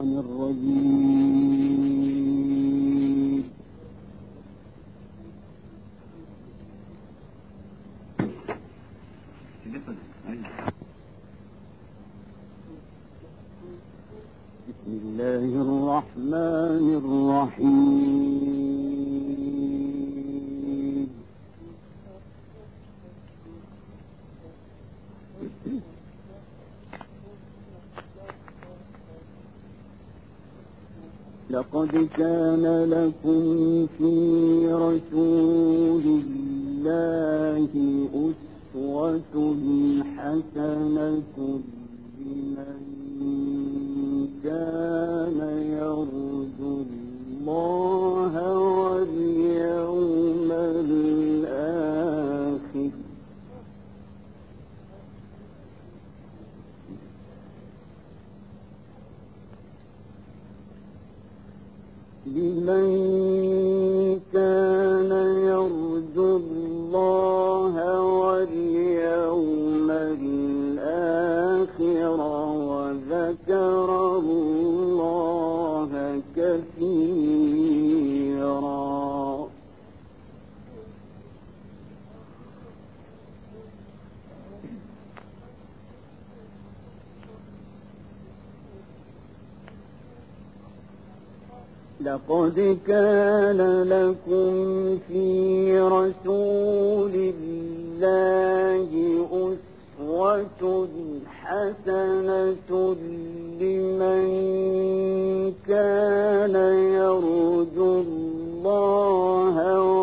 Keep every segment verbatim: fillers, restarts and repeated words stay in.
الرجيم. بسم الله الرحمن الرحيم. لقد كان لكم في رسول الله أسوة حسنة لمن كان يرجو الله واليوم الآخر لمن كان يرجو الله واليوم الآخر وذكر الله كثيرا. لقد كان لكم في رسول الله أسوة حسنة لمن كان يرجو الله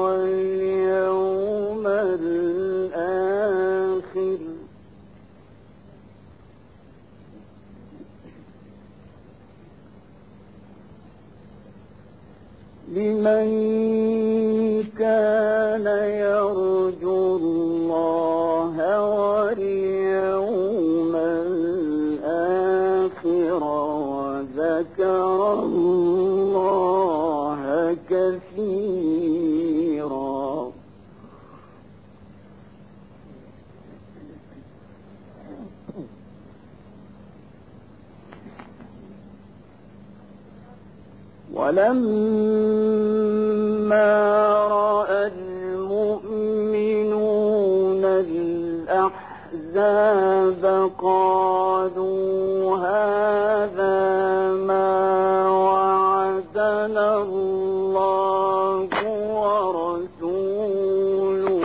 واليوم الآخر لمن كان يرجو الله واليوم الآخر وذكر الله كثيرا. ولما رأى المؤمنون الأحزاب قالوا هذا ما وعدنا الله ورسوله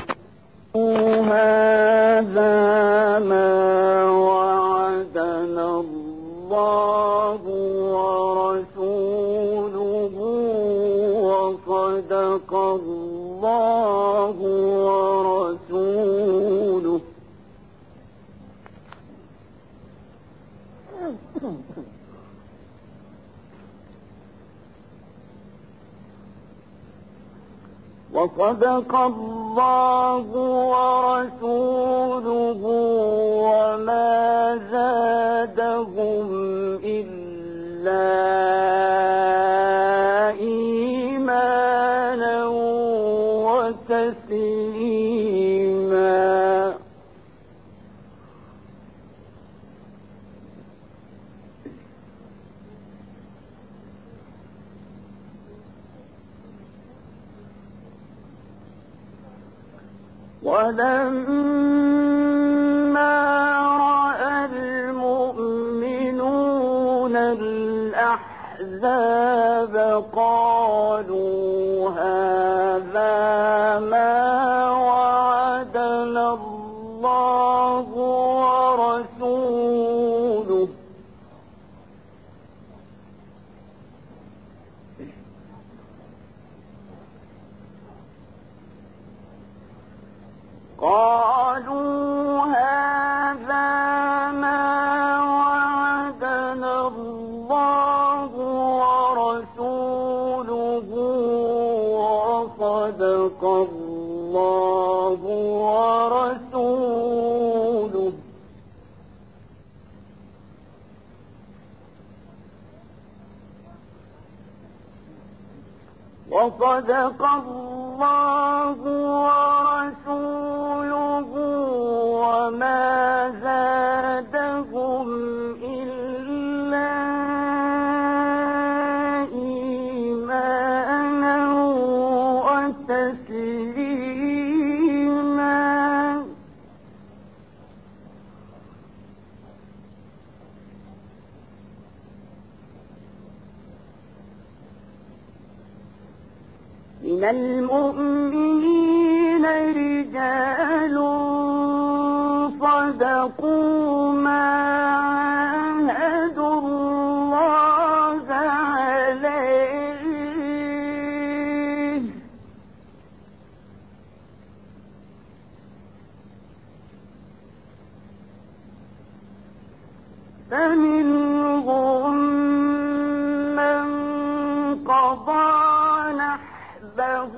هذا ما وعدنا الله ورسوله وصدق الله ورسوله وصدق الله ورسوله وما زادهم إلا إيمانا وتسليما. ولما رأى المؤمنون الأحزاب قالوا هذا ما وعدنا الله ورسوله قالوا هذا ما وعدنا الله ورسوله وصدق الله ورسوله وصدق الله ورسوله وما زادهم إلا من المؤمنين رجال صدقوا ما عاهدوا الله عليه فمنهم من قضى نحبه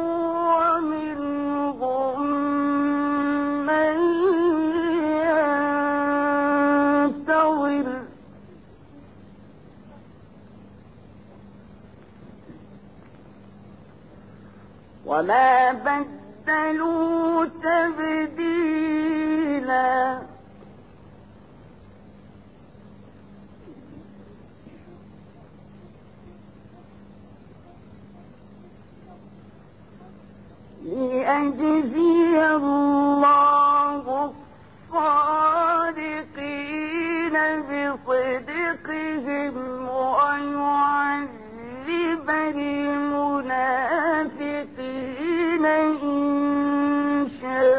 ومنهم من ينتظر وما بدلوا تبديلا ليجزي الله الصادقين بصدقهم ويعذب المنافقين إن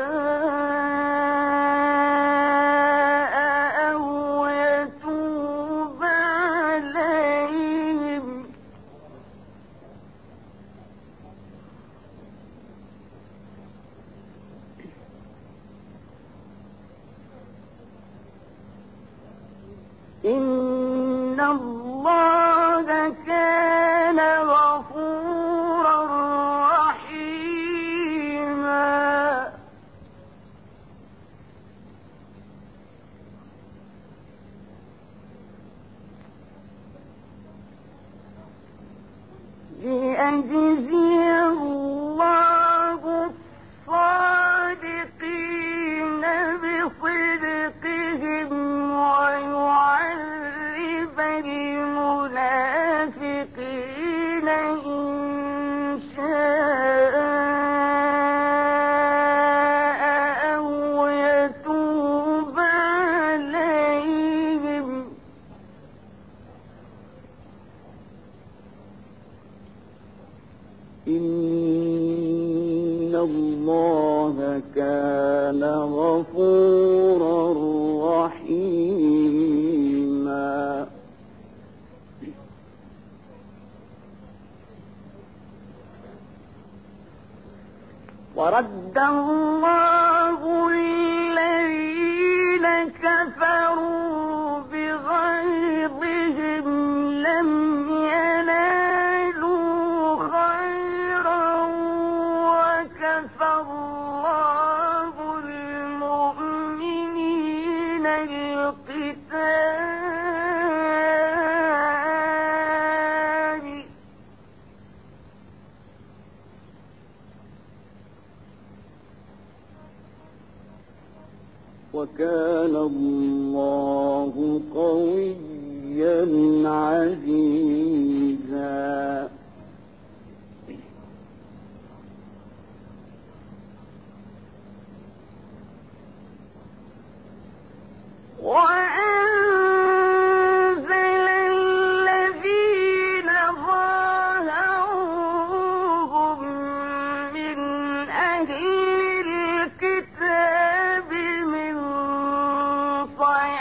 شاء أو يتوب عليهم إن الله كان غفورا رحيما ليجزي الله الصادقين بصدقهم ويعذب المنافقين إن شاء أو يتوب عليهم إن الله كان غفورا رحيما ورد الله الذين كفروا بغيظهم لم ينالوا خيرا وكفى الله المؤمنين القتال وكان الله قويا عزيزا وأنزل الذين ظاهروهم من أهل الكتاب من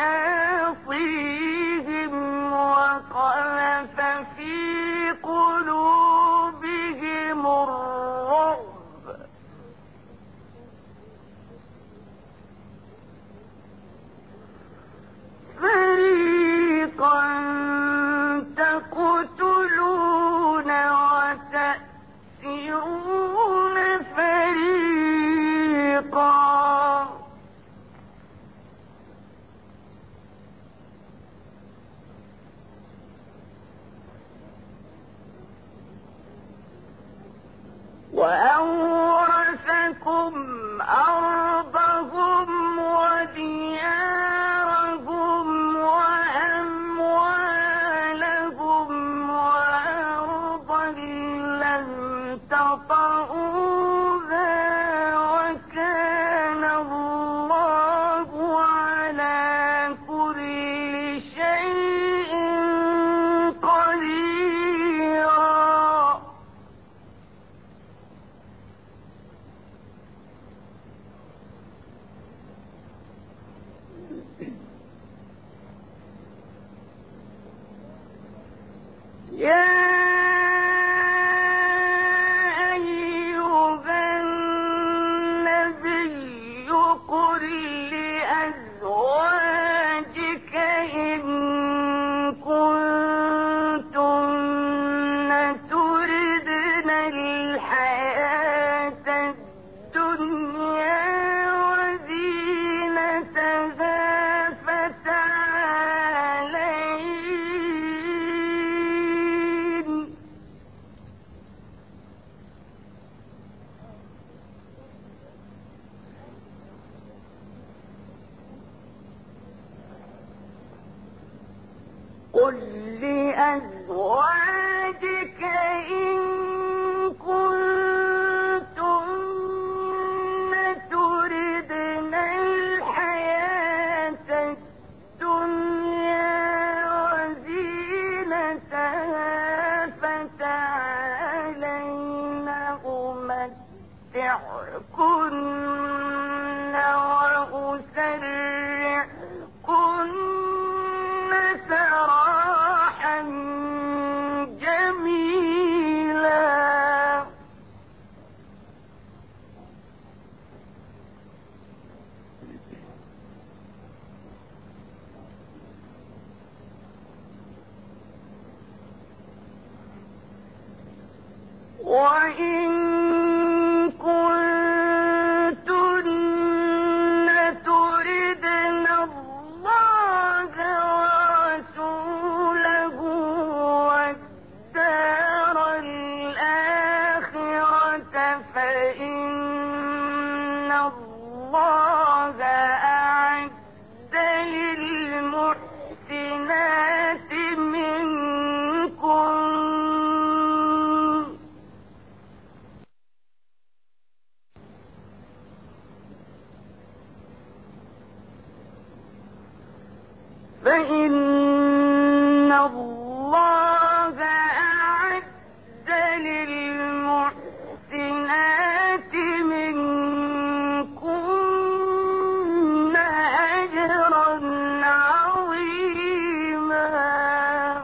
صياصيهم وقذف في قلوبهم قل لأزواجك إن كنتن تردن الحياة الدنيا وزينتها فتعالين أمتعكن وأسرحكن سراحا جميلا. وإن كنتن تردن الله ورسوله والدار الآخرة فإن الله أعد للمحسنات منكم فإن الله أعد للمحسنات منكن أجرا عظيما.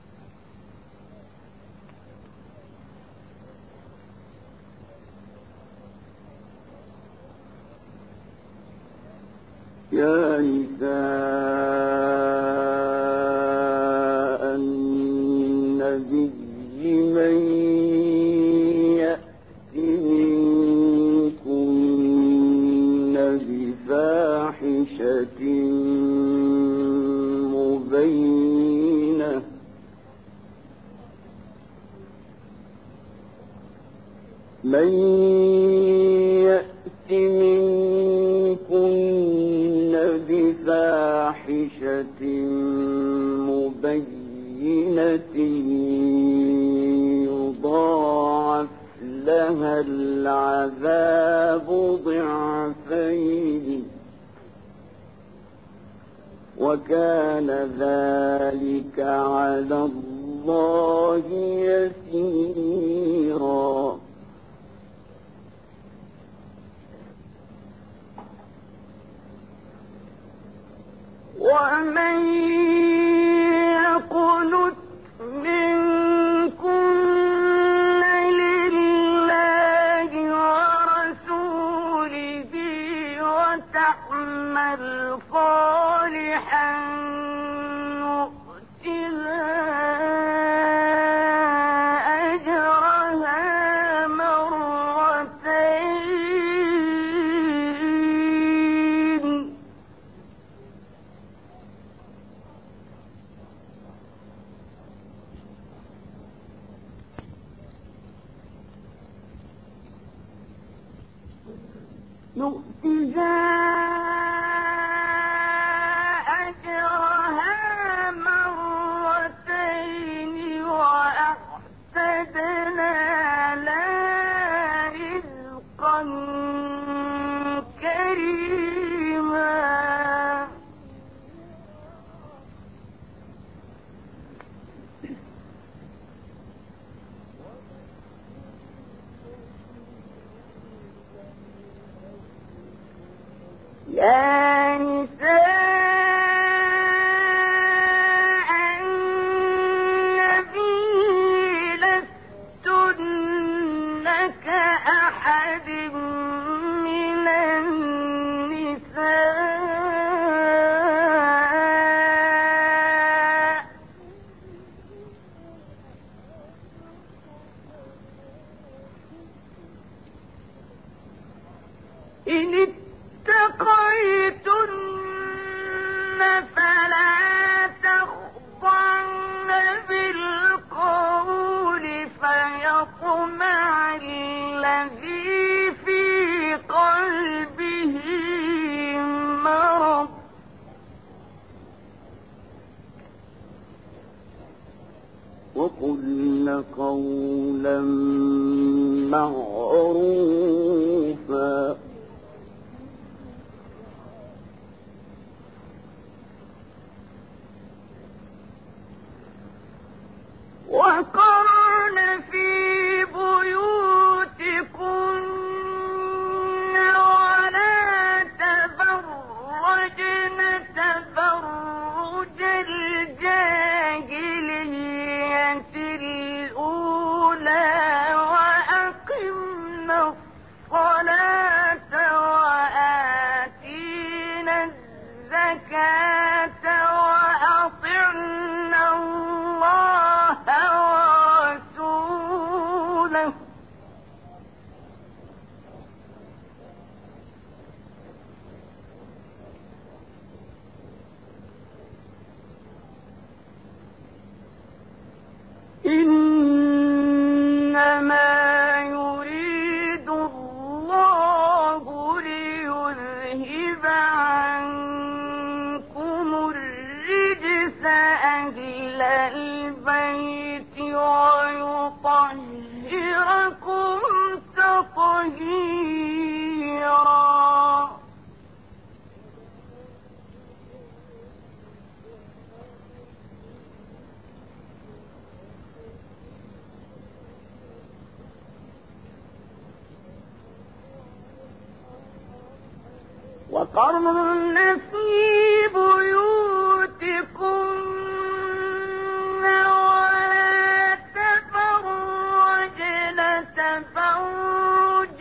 يا نساء النبي من يأت منكن بفاحشة مبينة من يأت منكن بفاحشة مبينة يضاعف لها العذاب ضعفين وكان ذلك على الله يسيرا. ومن يقنت منكن لله ورسوله وتعمل صالحا نؤتها أجرها مرتين نؤتها أجرها مرتين وأعتدنا لها رزقا كريما. يا نساء وقلن قولا معروفا وقرن في بيوتكن ولا تبرجن تبرج الجاهلية الأولى وأقمنا الصلاة وآتينا الزكاة وأطعنا الله ورسوله إنما يريد الله ليذهب عنكم الرجس أهل البيت ويطهركم تطهيرا وقرن في بيوتكن ولا تبرجن تبرج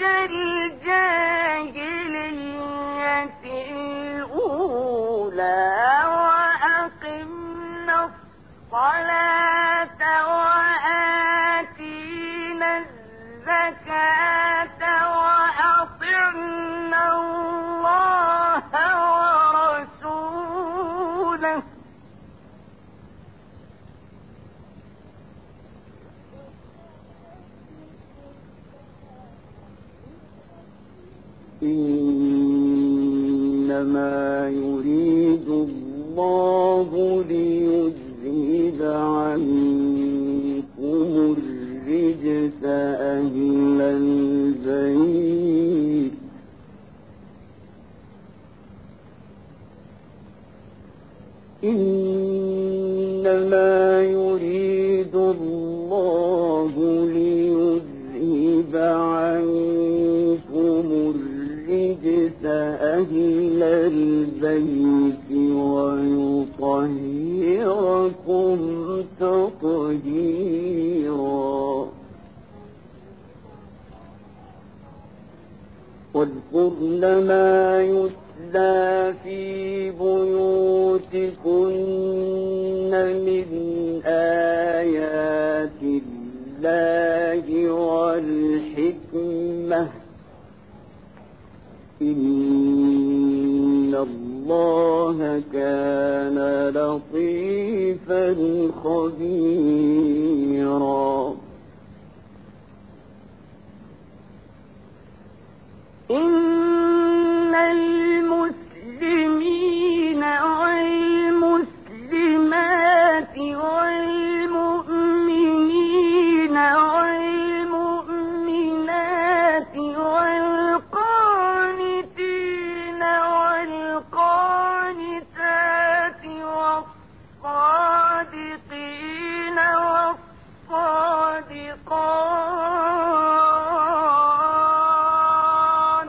الجاهلية الأولى وأقمنا الصلاة وآتينا الزكاة وأطعنا الله ورسوله إنما يريد الله ليذهب عنكم الرجس أهل البيت إنما يريد الله ليذهب عنكم الرجس أهل البيت ويطهركم تطهيرا واذكرن ما يتلى في بيوتكن من آيات الله والحكمة إن الله كان لطيفا خبيرا إن المسلمين والمسلمات والمؤمنين والمؤمنات والقانتين والقانتات والصادقين والصادقات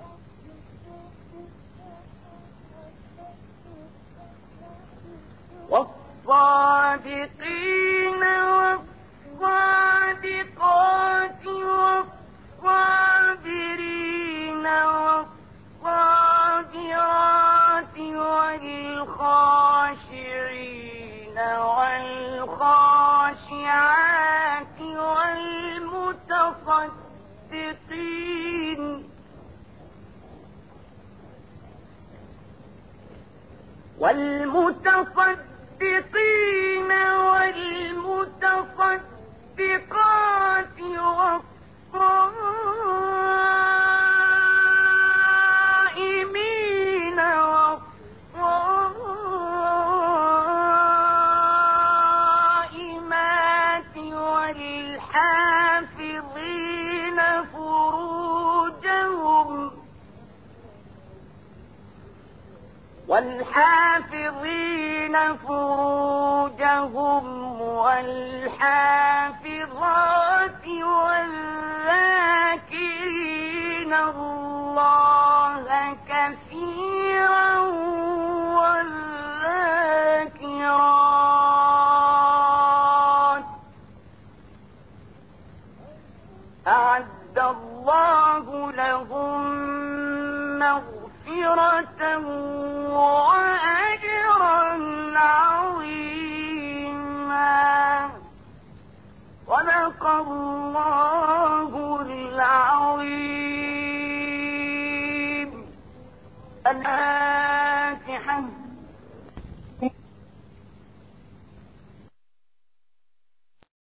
والصادقين والصادقات والصابرين والصابرات والخاشعين والخاشعات والمتصدقين والمتصدقين والمتصدقات والصائمين والصائمات والحافظين فروجهم والحافظات والذاكرين الله كثيرا والذاكرات أعد الله لهم مغفرة وأجرا عظيما صدق الله العظيم. الفاتحة.